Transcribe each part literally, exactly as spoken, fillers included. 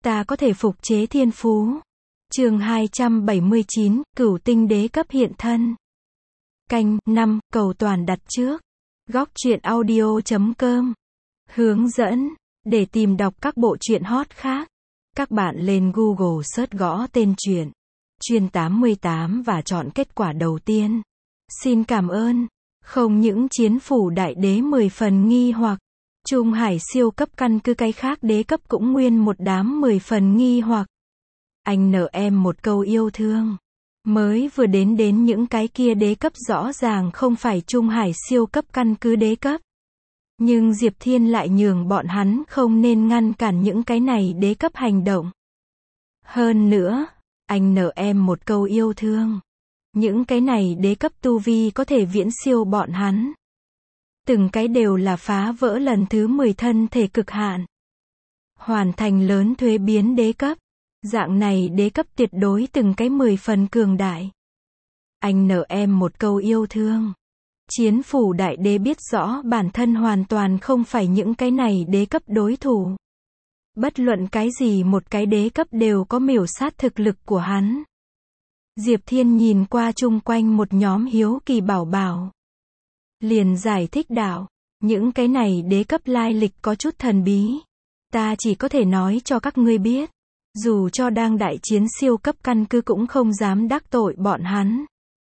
ta có thể phục chế thiên phú. Chương hai trăm bảy mươi chín, Cửu tinh đế cấp hiện thân. Canh năm, cầu toàn đặt trước. Góc truyện audio chấm com. Hướng dẫn, để tìm đọc các bộ truyện hot khác, các bạn lên Google search gõ tên truyện Chuyên tám mươi tám và chọn kết quả đầu tiên. Xin cảm ơn. Không những chiến phủ đại đế mười phần nghi hoặc, Trung Hải siêu cấp căn cứ cái khác đế cấp cũng nguyên một đám mười phần nghi hoặc. Anh nợ em một câu yêu thương. Mới vừa đến đến những cái kia đế cấp rõ ràng không phải Trung Hải siêu cấp căn cứ đế cấp. Nhưng Diệp Thiên lại nhường bọn hắn không nên ngăn cản những cái này đế cấp hành động. Hơn nữa, anh nợ em một câu yêu thương. Những cái này đế cấp tu vi có thể viễn siêu bọn hắn. Từng cái đều là phá vỡ lần thứ mười thân thể cực hạn. Hoàn thành lớn thuế biến đế cấp. Dạng này đế cấp tuyệt đối từng cái mười phần cường đại. Anh nợ em một câu yêu thương. Chiến phủ đại đế biết rõ bản thân hoàn toàn không phải những cái này đế cấp đối thủ. Bất luận cái gì một cái đế cấp đều có miểu sát thực lực của hắn. Diệp Thiên nhìn qua chung quanh một nhóm hiếu kỳ bảo bảo. Liền giải thích đạo, những cái này đế cấp lai lịch có chút thần bí. Ta chỉ có thể nói cho các ngươi biết. Dù cho đang đại chiến siêu cấp căn cứ cũng không dám đắc tội bọn hắn.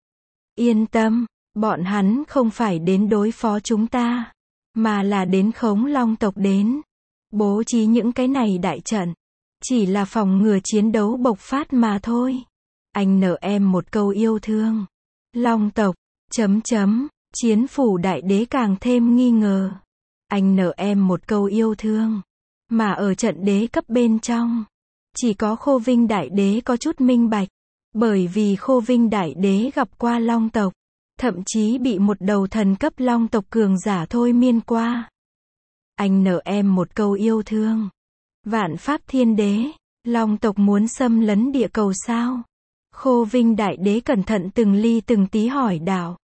Yên tâm, bọn hắn không phải đến đối phó chúng ta, mà là đến khống long tộc đến. Bố trí những cái này đại trận, chỉ là phòng ngừa chiến đấu bộc phát mà thôi. Anh nợ em một câu yêu thương. Long tộc, chấm chấm, chiến phủ đại đế càng thêm nghi ngờ. Anh nợ em một câu yêu thương. Mà ở trận đế cấp bên trong, chỉ có Khô Vinh đại đế có chút minh bạch. Bởi vì Khô Vinh đại đế gặp qua long tộc, thậm chí bị một đầu thần cấp long tộc cường giả thôi miên qua. Anh nợ em một câu yêu thương. Vạn pháp thiên đế, long tộc muốn xâm lấn địa cầu sao? Khô Vinh đại đế cẩn thận từng ly từng tí hỏi đạo.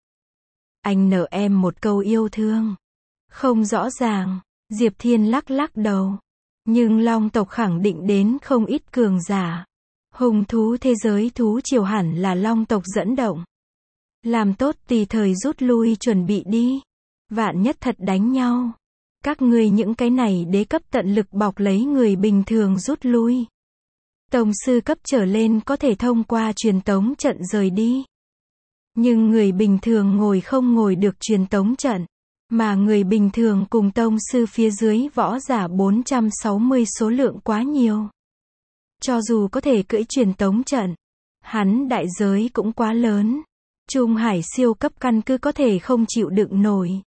Anh nợ em một câu yêu thương. Không rõ ràng, Diệp Thiên lắc lắc đầu. Nhưng long tộc khẳng định đến không ít cường giả. Hùng thú thế giới thú triều hẳn là long tộc dẫn động. Làm tốt tùy thời rút lui chuẩn bị đi. Vạn nhất thật đánh nhau. Các ngươi những cái này đế cấp tận lực bọc lấy người bình thường rút lui. Tông sư cấp trở lên có thể thông qua truyền tống trận rời đi. Nhưng người bình thường ngồi không ngồi được truyền tống trận. Mà người bình thường cùng tông sư phía dưới võ giả bốn trăm sáu mươi số lượng quá nhiều. Cho dù có thể cưỡi truyền tống trận, hắn đại giới cũng quá lớn. Trung Hải siêu cấp căn cứ có thể không chịu đựng nổi.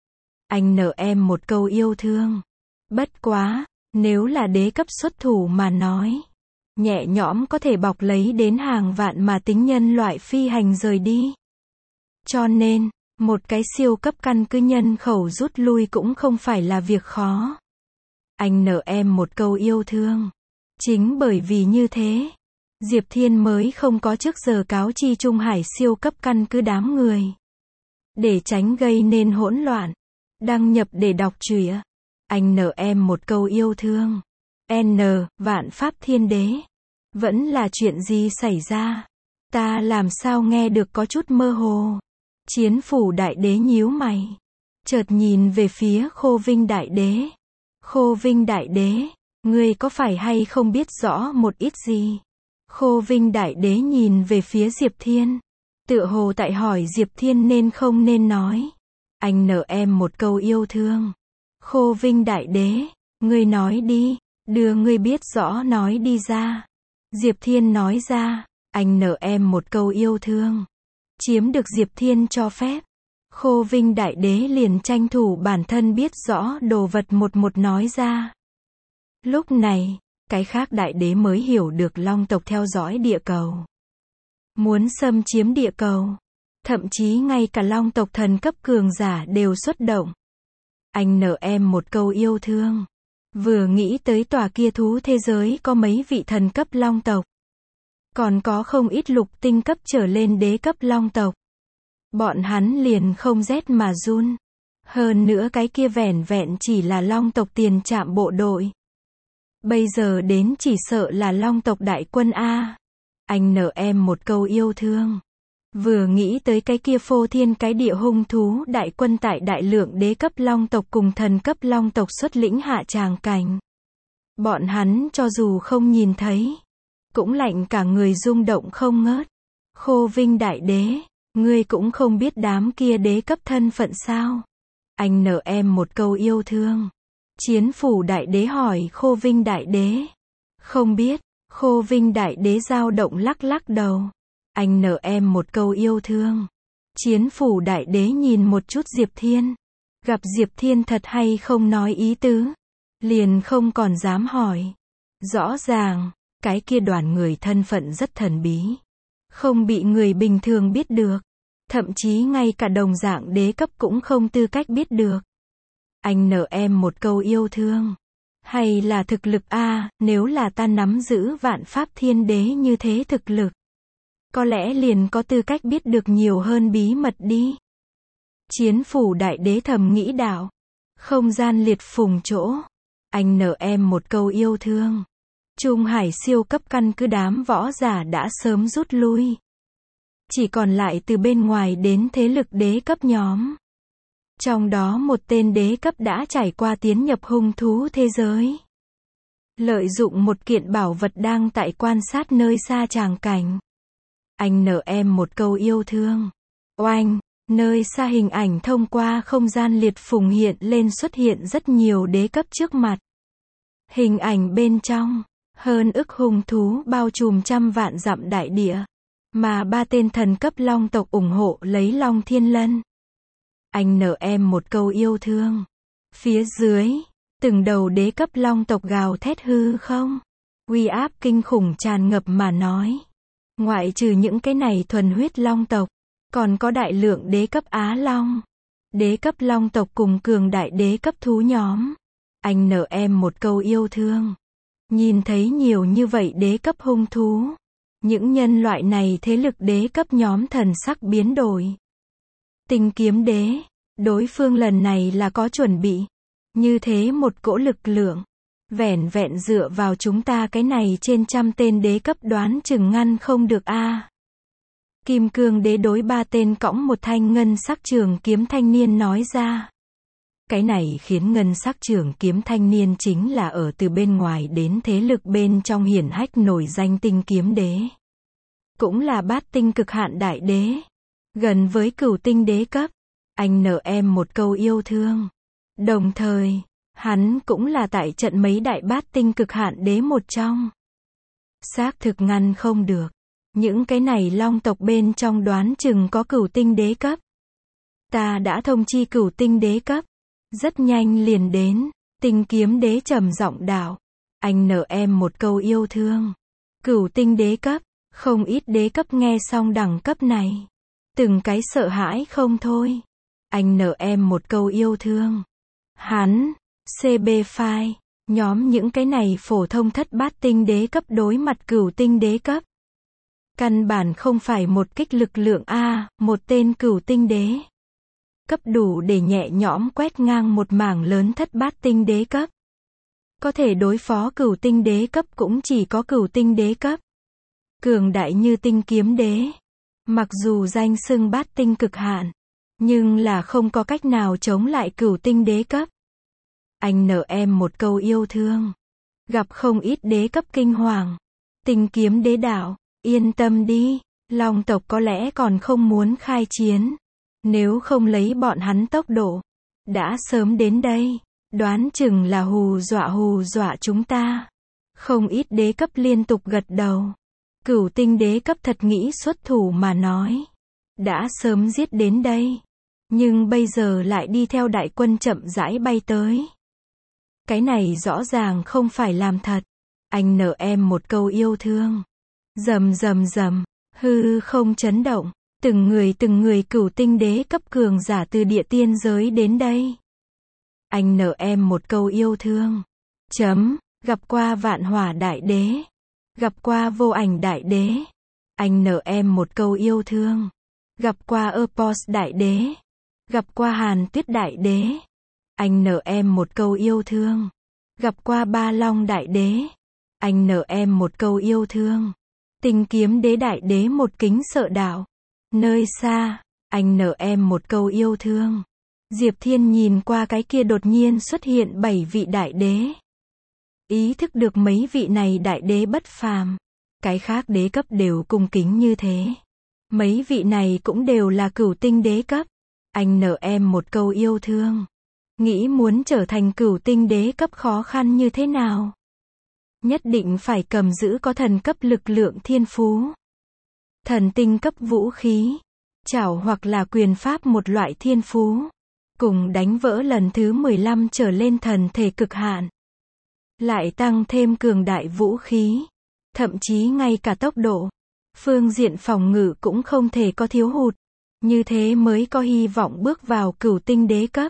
Anh nợ em một câu yêu thương. Bất quá, nếu là đế cấp xuất thủ mà nói, nhẹ nhõm có thể bọc lấy đến hàng vạn mà tính nhân loại phi hành rời đi. Cho nên, một cái siêu cấp căn cứ nhân khẩu rút lui cũng không phải là việc khó. Anh nợ em một câu yêu thương. Chính bởi vì như thế, Diệp Thiên mới không có trước giờ cáo chi Trung Hải siêu cấp căn cứ đám người. Để tránh gây nên hỗn loạn. Đăng nhập để đọc truyện. Anh nợ em một câu yêu thương. N. Vạn pháp thiên đế. Vẫn là chuyện gì xảy ra? Ta làm sao nghe được có chút mơ hồ. Chiến phủ đại đế nhíu mày. Chợt nhìn về phía Khô Vinh đại đế. Khô Vinh đại đế, ngươi có phải hay không biết rõ một ít gì? Khô Vinh đại đế nhìn về phía Diệp Thiên. Tựa hồ tại hỏi Diệp Thiên nên không nên nói. Anh nợ em một câu yêu thương. Khô Vinh đại đế, ngươi nói đi, đưa ngươi biết rõ nói đi ra. Diệp Thiên nói ra, anh nợ em một câu yêu thương. Chiếm được Diệp Thiên cho phép. Khô Vinh đại đế liền tranh thủ bản thân biết rõ đồ vật một một nói ra. Lúc này, cái khác đại đế mới hiểu được long tộc theo dõi địa cầu. Muốn xâm chiếm địa cầu. Thậm chí ngay cả long tộc thần cấp cường giả đều xuất động. Anh nợ em một câu yêu thương. Vừa nghĩ tới tòa kia thú thế giới có mấy vị thần cấp long tộc. Còn có không ít lục tinh cấp trở lên đế cấp long tộc. Bọn hắn liền không rét mà run. Hơn nữa cái kia vẻn vẹn chỉ là long tộc tiền trạm bộ đội. Bây giờ đến chỉ sợ là Long tộc đại quân a. Anh nợ em một câu yêu thương. Vừa nghĩ tới cái kia phô thiên cái địa hung thú đại quân tại đại lượng đế cấp Long tộc cùng thần cấp Long tộc xuất lĩnh hạ tràng cảnh. Bọn hắn cho dù không nhìn thấy, cũng lạnh cả người rung động không ngớt. Khô Vinh đại đế, ngươi cũng không biết đám kia đế cấp thân phận sao? Anh nợ em một câu yêu thương. Chiến phủ đại đế hỏi Khô Vinh đại đế. Không biết. Khô Vinh đại đế dao động lắc lắc đầu. Anh nợ em một câu yêu thương. Chiến phủ đại đế nhìn một chút Diệp Thiên. Gặp Diệp Thiên thật hay không nói ý tứ. Liền không còn dám hỏi. Rõ ràng, cái kia đoàn người thân phận rất thần bí. Không bị người bình thường biết được. Thậm chí ngay cả đồng dạng đế cấp cũng không tư cách biết được. Anh nợ em một câu yêu thương. Hay là thực lực a, nếu là ta nắm giữ vạn pháp thiên đế như thế thực lực. Có lẽ liền có tư cách biết được nhiều hơn bí mật đi. Chiến phủ đại đế thầm nghĩ đạo. Không gian liệt phùng chỗ. Anh nợ em một câu yêu thương. Trung Hải siêu cấp căn cứ đám võ giả đã sớm rút lui. Chỉ còn lại từ bên ngoài đến thế lực đế cấp nhóm. Trong đó một tên đế cấp đã trải qua tiến nhập hung thú thế giới. Lợi dụng một kiện bảo vật đang tại quan sát nơi xa tràng cảnh. Anh nợ em một câu yêu thương. Oanh, nơi xa hình ảnh thông qua không gian liệt phùng hiện lên xuất hiện rất nhiều đế cấp trước mặt. Hình ảnh bên trong, hơn ức hung thú bao trùm trăm vạn dặm đại địa. Mà ba tên thần cấp Long tộc ủng hộ lấy Long Thiên Lân. Anh nợ em một câu yêu thương. Phía dưới, từng đầu đế cấp Long tộc gào thét hư không. Uy áp kinh khủng tràn ngập mà nói. Ngoại trừ những cái này thuần huyết Long tộc, còn có đại lượng đế cấp Á Long. Đế cấp Long tộc cùng cường đại đế cấp thú nhóm. Anh nợ em một câu yêu thương. Nhìn thấy nhiều như vậy đế cấp hung thú. Những nhân loại này thế lực đế cấp nhóm thần sắc biến đổi. Tinh kiếm đế, đối phương lần này là có chuẩn bị. Như thế một cỗ lực lượng. Vẻn vẹn dựa vào chúng ta cái này trên trăm tên đế cấp đoán chừng ngăn không được a. Kim cương đế đối ba tên cõng một thanh ngân sắc trường kiếm thanh niên nói ra. Cái này khiến ngân sắc trường kiếm thanh niên chính là ở từ bên ngoài đến thế lực bên trong hiển hách nổi danh tinh kiếm đế. Cũng là bát tinh cực hạn đại đế. Gần với cửu tinh đế cấp. Anh nợ em một câu yêu thương. Đồng thời, hắn cũng là tại trận mấy đại bát tinh cực hạn đế một trong. Xác thực ngăn không được. Những cái này Long tộc bên trong đoán chừng có cửu tinh đế cấp. Ta đã thông chi cửu tinh đế cấp. Rất nhanh liền đến. Tinh kiếm đế trầm giọng đạo. Anh nợ em một câu yêu thương. Cửu tinh đế cấp. Không ít đế cấp nghe xong đẳng cấp này. Từng cái sợ hãi không thôi. Anh nợ em một câu yêu thương. Hắn, xê bê File, nhóm những cái này phổ thông thất bát tinh đế cấp đối mặt cửu tinh đế cấp. Căn bản không phải một kích lực lượng A, một tên cửu tinh đế. Cấp đủ để nhẹ nhõm quét ngang một mảng lớn thất bát tinh đế cấp. Có thể đối phó cửu tinh đế cấp cũng chỉ có cửu tinh đế cấp. Cường đại như tinh kiếm đế. Mặc dù danh xưng bát tinh cực hạn, nhưng là không có cách nào chống lại cửu tinh đế cấp. Anh nợ em một câu yêu thương. Gặp không ít đế cấp kinh hoàng. Tinh kiếm đế đạo, yên tâm đi, Long tộc có lẽ còn không muốn khai chiến. Nếu không lấy bọn hắn tốc độ, đã sớm đến đây. Đoán chừng là hù dọa hù dọa chúng ta. Không ít đế cấp liên tục gật đầu. Cửu tinh đế cấp thật nghĩ xuất thủ mà nói. Đã sớm giết đến đây. Nhưng bây giờ lại đi theo đại quân chậm rãi bay tới. Cái này rõ ràng không phải làm thật. Anh nợ em một câu yêu thương. Rầm rầm rầm, hư không chấn động. Từng người từng người cửu tinh đế cấp cường giả từ địa tiên giới đến đây. Anh nợ em một câu yêu thương. Chấm, gặp qua vạn hỏa đại đế. Gặp qua vô ảnh đại đế. Anh nợ em một câu yêu thương. Gặp qua Epos đại đế. Gặp qua Hàn Tuyết đại đế. Anh nợ em một câu yêu thương. Gặp qua Ba Long Đại Đế. Anh nợ em một câu yêu thương. Tinh Kiếm Đế Đại Đế một kính sợ đạo. Nơi xa, anh nợ em một câu yêu thương. Diệp Thiên nhìn qua cái kia đột nhiên xuất hiện bảy vị đại đế. Ý thức được mấy vị này đại đế bất phàm. Cái khác đế cấp đều cung kính như thế. Mấy vị này cũng đều là cửu tinh đế cấp. Anh nợ em một câu yêu thương. Nghĩ muốn trở thành cửu tinh đế cấp khó khăn như thế nào? Nhất định phải cầm giữ có thần cấp lực lượng thiên phú. Thần tinh cấp vũ khí. Chảo hoặc là quyền pháp một loại thiên phú. Cùng đánh vỡ lần thứ mười lăm trở lên thần thể cực hạn. Lại tăng thêm cường đại vũ khí. Thậm chí ngay cả tốc độ. Phương diện phòng ngự cũng không thể có thiếu hụt. Như thế mới có hy vọng bước vào cửu tinh đế cấp.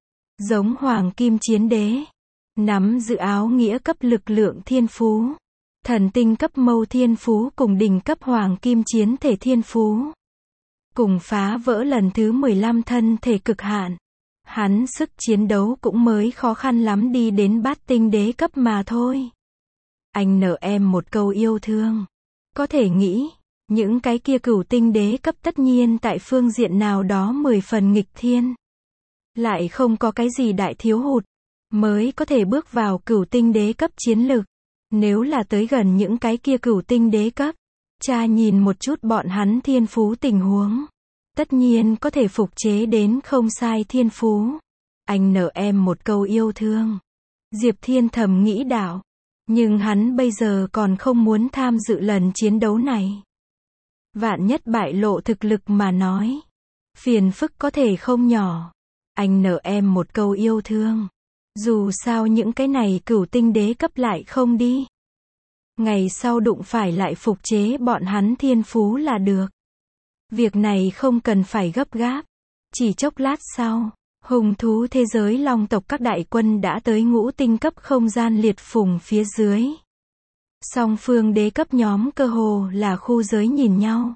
Giống Hoàng Kim Chiến Đế. Nắm giữ áo nghĩa cấp lực lượng thiên phú. Thần tinh cấp mâu thiên phú cùng đỉnh cấp Hoàng Kim Chiến Thể thiên phú. Cùng phá vỡ lần thứ mười lăm thân thể cực hạn. Hắn sức chiến đấu cũng mới khó khăn lắm đi đến bát tinh đế cấp mà thôi. Anh nợ em một câu yêu thương. Có thể nghĩ, những cái kia cửu tinh đế cấp tất nhiên tại phương diện nào đó mười phần nghịch thiên. Lại không có cái gì đại thiếu hụt, mới có thể bước vào cửu tinh đế cấp chiến lực. Nếu là tới gần những cái kia cửu tinh đế cấp, cha nhìn một chút bọn hắn thiên phú tình huống. Tất nhiên có thể phục chế đến không sai thiên phú. Anh nợ em một câu yêu thương. Diệp Thiên thầm nghĩ đạo. Nhưng hắn bây giờ còn không muốn tham dự lần chiến đấu này. Vạn nhất bại lộ thực lực mà nói. Phiền phức có thể không nhỏ. Anh nợ em một câu yêu thương. Dù sao những cái này cửu tinh đế cấp lại không đi. Ngày sau đụng phải lại phục chế bọn hắn thiên phú là được. Việc này không cần phải gấp gáp. Chỉ chốc lát sau, hùng thú thế giới long tộc các đại quân đã tới ngũ tinh cấp không gian liệt phùng phía dưới. Song phương đế cấp nhóm cơ hồ là khu giới nhìn nhau.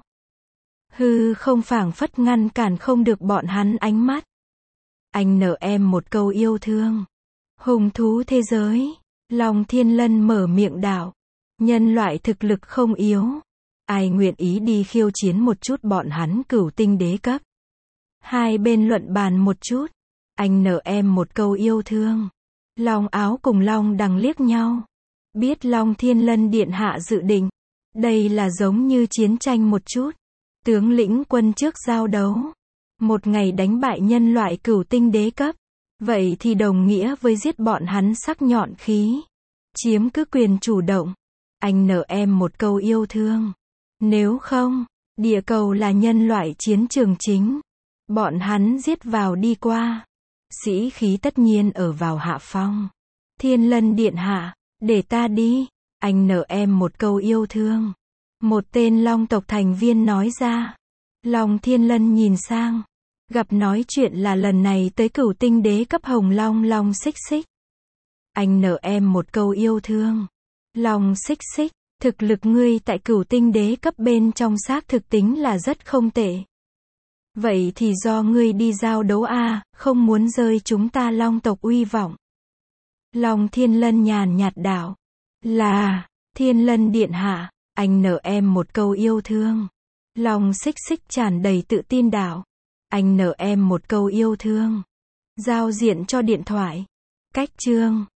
Hư không phảng phất ngăn cản không được bọn hắn ánh mắt. Anh nợ em một câu yêu thương. Hùng thú thế giới, Long Thiên Lân mở miệng đạo. Nhân loại thực lực không yếu. Ai nguyện ý đi khiêu chiến một chút bọn hắn cửu tinh đế cấp. Hai bên luận bàn một chút. Anh nợ em một câu yêu thương. Long Áo cùng Long Đằng liếc nhau. Biết Long Thiên Lân điện hạ dự định. Đây là giống như chiến tranh một chút. Tướng lĩnh quân trước giao đấu. Một ngày đánh bại nhân loại cửu tinh đế cấp. Vậy thì đồng nghĩa với giết bọn hắn sắc nhọn khí. Chiếm cứ quyền chủ động. Anh nợ em một câu yêu thương. Nếu không, địa cầu là nhân loại chiến trường chính. Bọn hắn giết vào đi qua. Sĩ khí tất nhiên ở vào hạ phong. Thiên Lân điện hạ, để ta đi. Anh nợ em một câu yêu thương. Một tên long tộc thành viên nói ra. Long Thiên Lân nhìn sang. Gặp nói chuyện là lần này tới cửu tinh đế cấp hồng long long xích xích. Anh nợ em một câu yêu thương. Long xích xích, thực lực ngươi tại cửu tinh đế cấp bên trong xác thực tính là rất không tệ. Vậy thì do ngươi đi giao đấu a, không muốn rơi chúng ta long tộc uy vọng. Long Thiên Lân nhàn nhạt đạo. Là, Thiên Lân điện hạ, anh nợ em một câu yêu thương. Long xích xích tràn đầy tự tin đạo. Anh nợ em một câu yêu thương. Giao diện cho điện thoại. Cách chương.